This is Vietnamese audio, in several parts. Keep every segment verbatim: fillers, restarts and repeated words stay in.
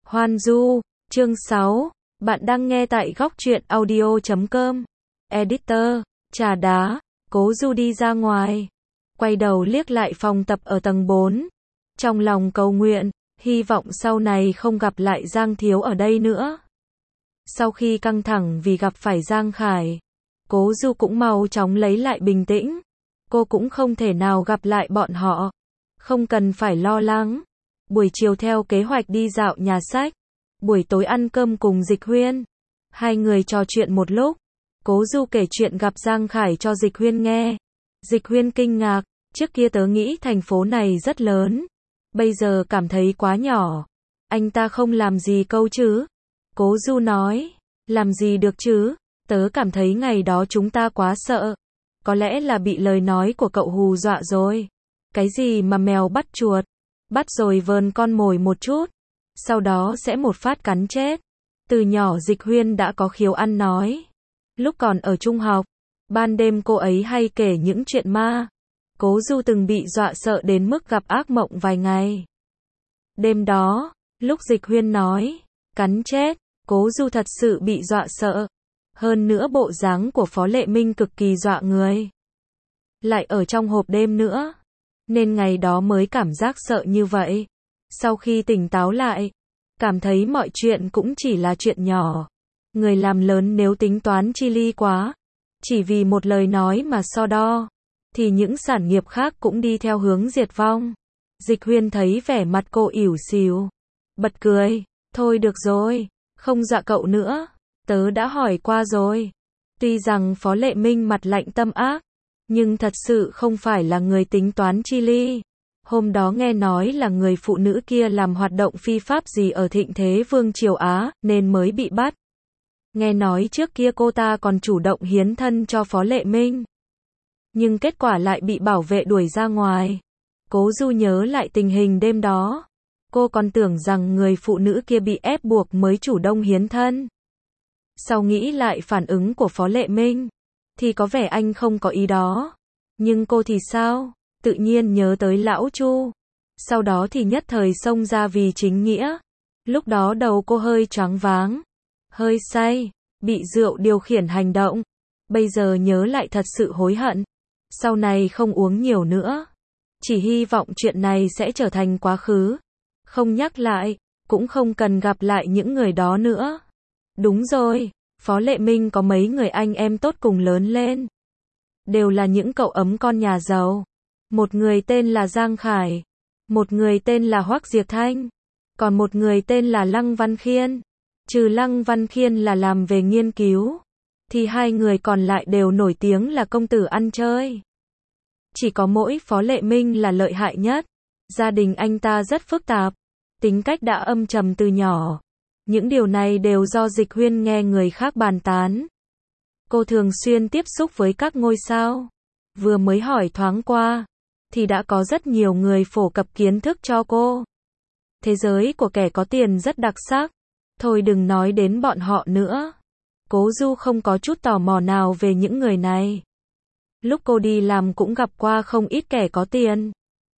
Hoan Du, chương sáu. Bạn đang nghe tại góc truyện audio chấm com. Editor, trà đá. Cố Du đi ra ngoài, quay đầu liếc lại phòng tập ở tầng bốn. Trong lòng cầu nguyện, hy vọng sau này không gặp lại Giang Thiếu ở đây nữa. Sau khi căng thẳng vì gặp phải Giang Khải, Cố Du cũng mau chóng lấy lại bình tĩnh. Cô cũng không thể nào gặp lại bọn họ. Không cần phải lo lắng. Buổi chiều theo kế hoạch đi dạo nhà sách. Buổi tối ăn cơm cùng Dịch Huyên. Hai người trò chuyện một lúc. Cố Du kể chuyện gặp Giang Khải cho Dịch Huyên nghe. Dịch Huyên kinh ngạc. Trước kia tớ nghĩ thành phố này rất lớn. Bây giờ cảm thấy quá nhỏ. Anh ta không làm gì câu chứ? Cố Du nói. Làm gì được chứ? Tớ cảm thấy ngày đó chúng ta quá sợ. Có lẽ là bị lời nói của cậu hù dọa rồi. Cái gì mà mèo bắt chuột? Bắt rồi vờn con mồi một chút. Sau đó sẽ một phát cắn chết. Từ nhỏ Dịch Huyên đã có khiếu ăn nói. Lúc còn ở trung học, ban đêm cô ấy hay kể những chuyện ma. Cố Du từng bị dọa sợ đến mức gặp ác mộng vài ngày. Đêm đó, lúc Dịch Huyên nói, cắn chết, Cố Du thật sự bị dọa sợ. Hơn nữa bộ dáng của Phó Lệ Minh cực kỳ dọa người. Lại ở trong hộp đêm nữa. Nên ngày đó mới cảm giác sợ như vậy. Sau khi tỉnh táo lại, cảm thấy mọi chuyện cũng chỉ là chuyện nhỏ. Người làm lớn nếu tính toán chi ly quá, chỉ vì một lời nói mà so đo, thì những sản nghiệp khác cũng đi theo hướng diệt vong. Dịch Huyên thấy vẻ mặt cô ỉu xìu, bật cười. Thôi được rồi, không dọa cậu nữa. Tớ đã hỏi qua rồi. Tuy rằng Phó Lệ Minh mặt lạnh tâm ác, nhưng thật sự không phải là người tính toán chi ly. Hôm đó nghe nói là người phụ nữ kia làm hoạt động phi pháp gì ở thịnh thế Vương Triều Á, nên mới bị bắt. Nghe nói trước kia cô ta còn chủ động hiến thân cho Phó Lệ Minh. Nhưng kết quả lại bị bảo vệ đuổi ra ngoài. Cố Du nhớ lại tình hình đêm đó. Cô còn tưởng rằng người phụ nữ kia bị ép buộc mới chủ động hiến thân. Sau nghĩ lại phản ứng của Phó Lệ Minh, thì có vẻ anh không có ý đó. Nhưng cô thì sao? Tự nhiên nhớ tới lão Chu. Sau đó thì nhất thời xông ra vì chính nghĩa. Lúc đó đầu cô hơi choáng váng, hơi say, bị rượu điều khiển hành động. Bây giờ nhớ lại thật sự hối hận. Sau này không uống nhiều nữa. Chỉ hy vọng chuyện này sẽ trở thành quá khứ. Không nhắc lại, cũng không cần gặp lại những người đó nữa. Đúng rồi, Phó Lệ Minh có mấy người anh em tốt cùng lớn lên. Đều là những cậu ấm con nhà giàu. Một người tên là Giang Khải. Một người tên là Hoắc Diệp Thanh. Còn một người tên là Lăng Văn Khiên. Trừ Lăng Văn Khiên là làm về nghiên cứu, thì hai người còn lại đều nổi tiếng là công tử ăn chơi. Chỉ có mỗi Phó Lệ Minh là lợi hại nhất. Gia đình anh ta rất phức tạp. Tính cách đã âm trầm từ nhỏ. Những điều này đều do Dịch Huyên nghe người khác bàn tán. Cô thường xuyên tiếp xúc với các ngôi sao. Vừa mới hỏi thoáng qua, thì đã có rất nhiều người phổ cập kiến thức cho cô. Thế giới của kẻ có tiền rất đặc sắc. Thôi đừng nói đến bọn họ nữa. Cố Du không có chút tò mò nào về những người này. Lúc cô đi làm cũng gặp qua không ít kẻ có tiền.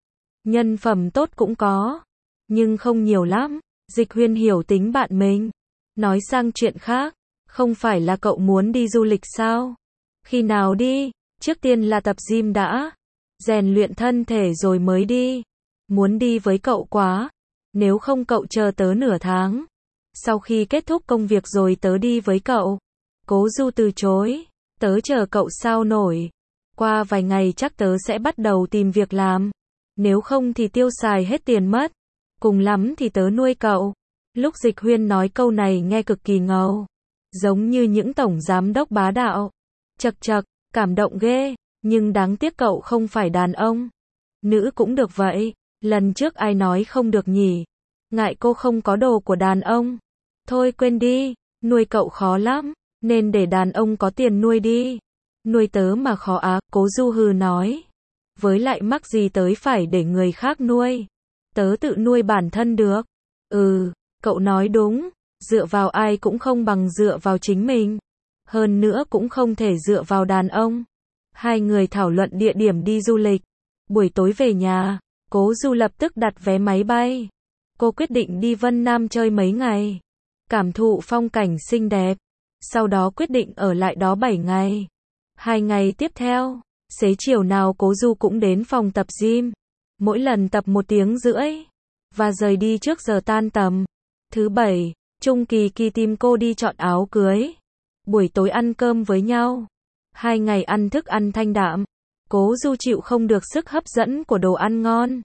Nhân phẩm tốt cũng có, nhưng không nhiều lắm. Dịch Huyên hiểu tính bạn mình. Nói sang chuyện khác, không phải là cậu muốn đi du lịch sao? Khi nào đi? Trước tiên là tập gym đã. Rèn luyện thân thể rồi mới đi. Muốn đi với cậu quá. Nếu không cậu chờ tớ nửa tháng. Sau khi kết thúc công việc rồi tớ đi với cậu. Cố Du từ chối. Tớ chờ cậu sao nổi. Qua vài ngày chắc tớ sẽ bắt đầu tìm việc làm. Nếu không thì tiêu xài hết tiền mất. Cùng lắm thì tớ nuôi cậu. Lúc Dịch Huyên nói câu này nghe cực kỳ ngầu. Giống như những tổng giám đốc bá đạo. Chật chật, cảm động ghê. Nhưng đáng tiếc cậu không phải đàn ông. Nữ cũng được vậy. Lần trước ai nói không được nhỉ? Ngại cô không có đồ của đàn ông. Thôi quên đi, nuôi cậu khó lắm. Nên để đàn ông có tiền nuôi đi. Nuôi tớ mà khó á, Cố Du hừ nói. Với lại mắc gì tới phải để người khác nuôi. Tớ tự nuôi bản thân được. Ừ, cậu nói đúng. Dựa vào ai cũng không bằng dựa vào chính mình. Hơn nữa cũng không thể dựa vào đàn ông. Hai người thảo luận địa điểm đi du lịch. Buổi tối về nhà, Cố Du lập tức đặt vé máy bay. cô quyết định đi Vân Nam chơi mấy ngày, cảm thụ phong cảnh xinh đẹp, sau đó quyết định ở lại đó bảy ngày. Hai ngày tiếp theo, xế chiều nào Cố Du cũng đến phòng tập gym, mỗi lần tập một tiếng rưỡi, và rời đi trước giờ tan tầm. Thứ bảy, Chung Kỳ Kỳ tìm cô đi chọn áo cưới, buổi tối ăn cơm với nhau. Hai ngày ăn thức ăn thanh đạm, Cố Du chịu không được sức hấp dẫn của đồ ăn ngon.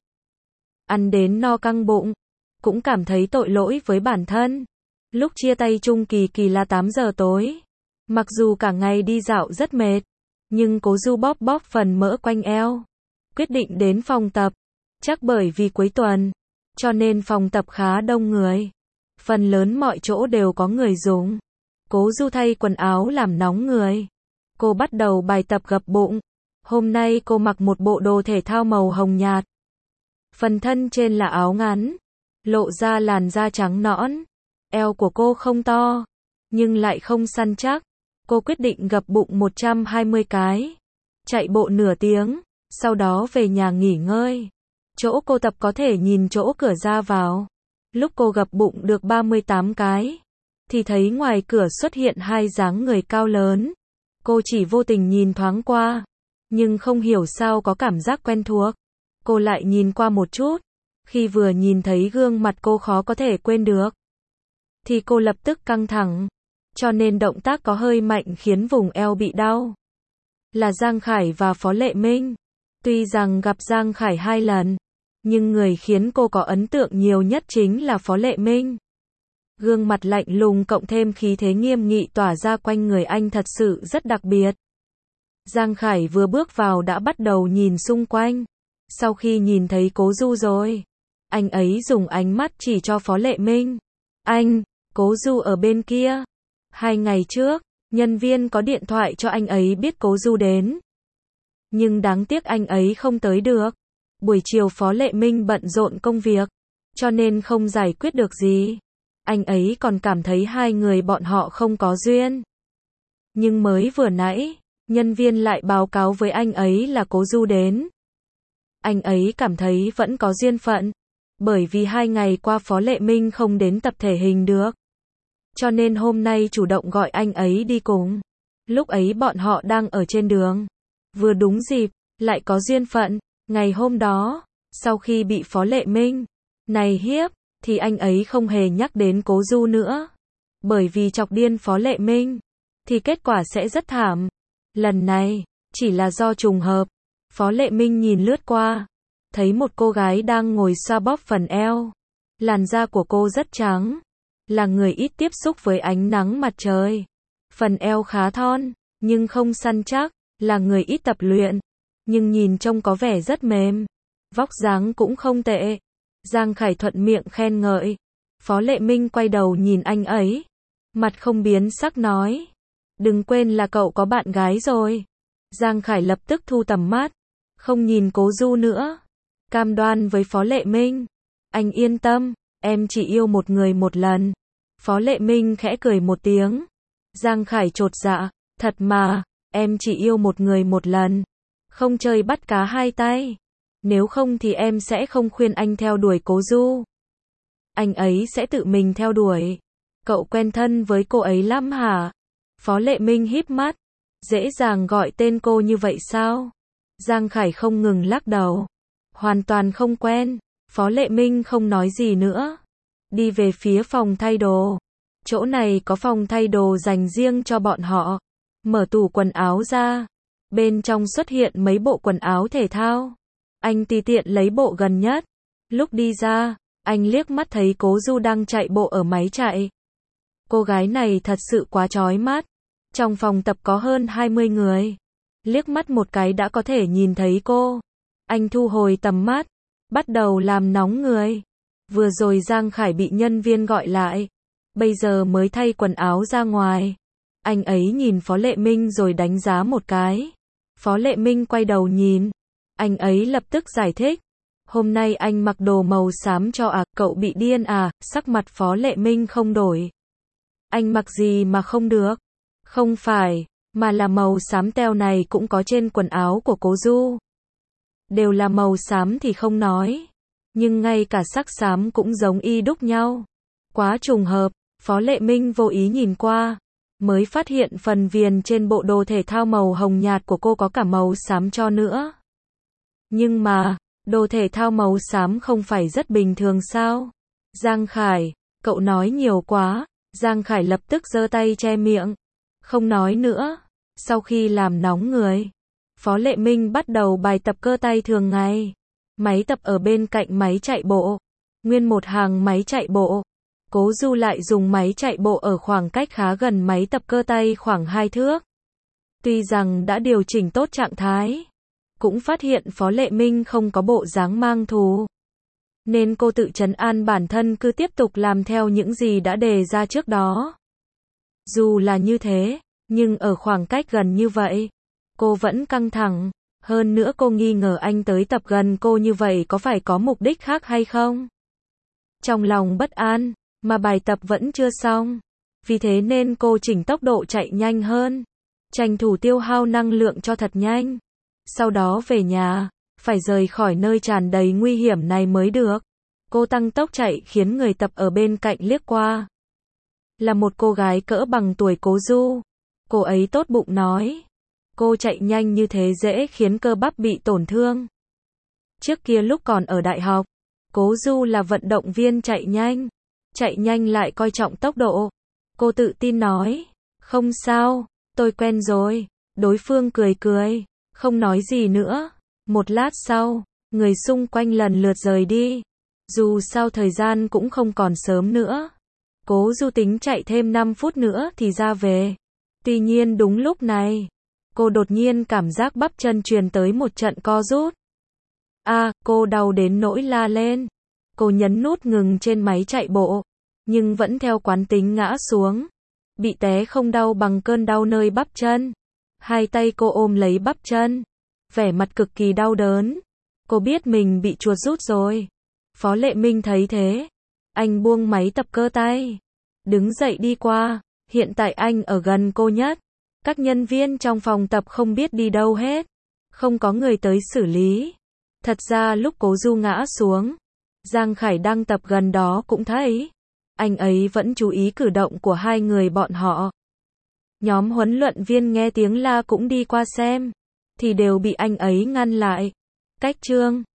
Ăn đến no căng bụng, cũng cảm thấy tội lỗi với bản thân. Lúc chia tay Chung Kỳ Kỳ là tám giờ tối. Mặc dù cả ngày đi dạo rất mệt, nhưng Cố Du bóp bóp phần mỡ quanh eo, quyết định đến phòng tập. Chắc bởi vì cuối tuần, cho nên phòng tập khá đông người. Phần lớn mọi chỗ đều có người dùng. Cố Du thay quần áo làm nóng người. Cô bắt đầu bài tập gập bụng. Hôm nay cô mặc một bộ đồ thể thao màu hồng nhạt. Phần thân trên là áo ngắn, lộ ra làn da trắng nõn. Eo của cô không to, nhưng lại không săn chắc. Cô quyết định gập bụng một trăm hai mươi cái, chạy bộ nửa tiếng, sau đó về nhà nghỉ ngơi. Chỗ cô tập có thể nhìn chỗ cửa ra vào. Lúc cô gập bụng được ba mươi tám cái, thì thấy ngoài cửa xuất hiện hai dáng người cao lớn. Cô chỉ vô tình nhìn thoáng qua, nhưng không hiểu sao có cảm giác quen thuộc. Cô lại nhìn qua một chút, khi vừa nhìn thấy gương mặt cô khó có thể quên được, thì cô lập tức căng thẳng, cho nên động tác có hơi mạnh khiến vùng eo bị đau. Là Giang Khải và Phó Lệ Minh. Tuy rằng gặp Giang Khải hai lần, nhưng người khiến cô có ấn tượng nhiều nhất chính là Phó Lệ Minh. Gương mặt lạnh lùng cộng thêm khí thế nghiêm nghị tỏa ra quanh người anh thật sự rất đặc biệt. Giang Khải vừa bước vào đã bắt đầu nhìn xung quanh. Sau khi nhìn thấy Cố Du rồi, anh ấy dùng ánh mắt chỉ cho Phó Lệ Minh. Anh, Cố Du ở bên kia. Hai ngày trước, nhân viên có điện thoại cho anh ấy biết Cố Du đến. Nhưng đáng tiếc anh ấy không tới được. Buổi chiều Phó Lệ Minh bận rộn công việc, cho nên không giải quyết được gì. Anh ấy còn cảm thấy hai người bọn họ không có duyên. Nhưng mới vừa nãy, nhân viên lại báo cáo với anh ấy là Cố Du đến. Anh ấy cảm thấy vẫn có duyên phận, bởi vì hai ngày qua Phó Lệ Minh không đến tập thể hình được. Cho nên hôm nay chủ động gọi anh ấy đi cùng. Lúc ấy bọn họ đang ở trên đường. Vừa đúng dịp, lại có duyên phận. Ngày hôm đó, sau khi bị Phó Lệ Minh này hiếp, thì anh ấy không hề nhắc đến Cố Du nữa. Bởi vì chọc điên Phó Lệ Minh, thì kết quả sẽ rất thảm. Lần này, chỉ là do trùng hợp. Phó Lệ Minh nhìn lướt qua, thấy một cô gái đang ngồi xoa bóp phần eo. Làn da của cô rất trắng, là người ít tiếp xúc với ánh nắng mặt trời. Phần eo khá thon, nhưng không săn chắc, là người ít tập luyện, nhưng nhìn trông có vẻ rất mềm. Vóc dáng cũng không tệ. Giang Khải thuận miệng khen ngợi. Phó Lệ Minh quay đầu nhìn anh ấy, mặt không biến sắc nói. Đừng quên là cậu có bạn gái rồi. Giang Khải lập tức thu tầm mắt, không nhìn Cố Du nữa. Cam đoan với Phó Lệ Minh. Anh yên tâm, em chỉ yêu một người một lần. Phó Lệ Minh khẽ cười một tiếng. Giang Khải chột dạ, thật mà, em chỉ yêu một người một lần. Không chơi bắt cá hai tay. Nếu không thì em sẽ không khuyên anh theo đuổi Cố Du. Anh ấy sẽ tự mình theo đuổi. Cậu quen thân với cô ấy lắm hả? Phó Lệ Minh híp mắt. Dễ dàng gọi tên cô như vậy sao? Giang Khải không ngừng lắc đầu. Hoàn toàn không quen. Phó Lệ Minh không nói gì nữa. Đi về phía phòng thay đồ. Chỗ này có phòng thay đồ dành riêng cho bọn họ. Mở tủ quần áo ra. Bên trong xuất hiện mấy bộ quần áo thể thao. Anh tùy tiện lấy bộ gần nhất. Lúc đi ra, anh liếc mắt thấy Cố Du đang chạy bộ ở máy chạy. Cô gái này thật sự quá chói mắt. Trong phòng tập có hơn hai mươi người. Liếc mắt một cái đã có thể nhìn thấy cô. Anh thu hồi tầm mắt, bắt đầu làm nóng người. Vừa rồi Giang Khải bị nhân viên gọi lại, bây giờ mới thay quần áo ra ngoài. Anh ấy nhìn Phó Lệ Minh rồi đánh giá một cái. Phó Lệ Minh quay đầu nhìn. Anh ấy lập tức giải thích. Hôm nay anh mặc đồ màu xám cho à, cậu bị điên à? Sắc mặt Phó Lệ Minh không đổi. Anh mặc gì mà không được? Không phải, mà là màu xám teo này cũng có trên quần áo của Cố Du. Đều là màu xám thì không nói. nhưng ngay cả sắc xám cũng giống y đúc nhau. Quá trùng hợp, Phó Lệ Minh vô ý nhìn qua, mới phát hiện phần viền trên bộ đồ thể thao màu hồng nhạt của cô có cả màu xám cho nữa. Nhưng mà, đồ thể thao màu xám không phải rất bình thường sao? Giang Khải, cậu nói nhiều quá. Giang Khải lập tức giơ tay che miệng, không nói nữa. Sau khi làm nóng người, Phó Lệ Minh bắt đầu bài tập cơ tay thường ngày. Máy tập ở bên cạnh máy chạy bộ, nguyên một hàng máy chạy bộ. Cố Du lại dùng máy chạy bộ ở khoảng cách khá gần máy tập cơ tay khoảng hai thước. Tuy rằng đã điều chỉnh tốt trạng thái, cũng phát hiện Phó Lệ Minh không có bộ dáng mang thù, nên cô tự trấn an bản thân cứ tiếp tục làm theo những gì đã đề ra trước đó. Dù là như thế, nhưng ở khoảng cách gần như vậy, cô vẫn căng thẳng. Hơn nữa cô nghi ngờ anh tới tập gần cô như vậy có phải có mục đích khác hay không? Trong lòng bất an, mà bài tập vẫn chưa xong. Vì thế nên cô chỉnh tốc độ chạy nhanh hơn, tranh thủ tiêu hao năng lượng cho thật nhanh. Sau đó về nhà, phải rời khỏi nơi tràn đầy nguy hiểm này mới được. Cô tăng tốc chạy khiến người tập ở bên cạnh liếc qua. Là một cô gái cỡ bằng tuổi Cố Du. Cô ấy tốt bụng nói, cô chạy nhanh như thế dễ khiến cơ bắp bị tổn thương. Trước kia lúc còn ở đại học, Cố Du là vận động viên chạy nhanh. Chạy nhanh lại coi trọng tốc độ. Cô tự tin nói, không sao, tôi quen rồi. Đối phương cười cười, không nói gì nữa. Một lát sau, người xung quanh lần lượt rời đi. Dù sao thời gian cũng không còn sớm nữa. Cố Du tính chạy thêm năm phút nữa thì ra về. Tuy nhiên đúng lúc này, cô đột nhiên cảm giác bắp chân truyền tới một trận co rút. A, à, cô đau đến nỗi la lên. Cô nhấn nút ngừng trên máy chạy bộ, nhưng vẫn theo quán tính ngã xuống. Bị té không đau bằng cơn đau nơi bắp chân. Hai tay cô ôm lấy bắp chân, vẻ mặt cực kỳ đau đớn. Cô biết mình bị chuột rút rồi. Phó Lệ Minh thấy thế, anh buông máy tập cơ tay, đứng dậy đi qua. Hiện tại anh ở gần cô nhất. Các nhân viên trong phòng tập không biết đi đâu hết, không có người tới xử lý. Thật ra lúc Cố Du ngã xuống, Giang Khải đang tập gần đó cũng thấy. Anh ấy vẫn chú ý cử động của hai người bọn họ. Nhóm huấn luyện viên nghe tiếng la cũng đi qua xem, thì đều bị anh ấy ngăn lại. Cách chương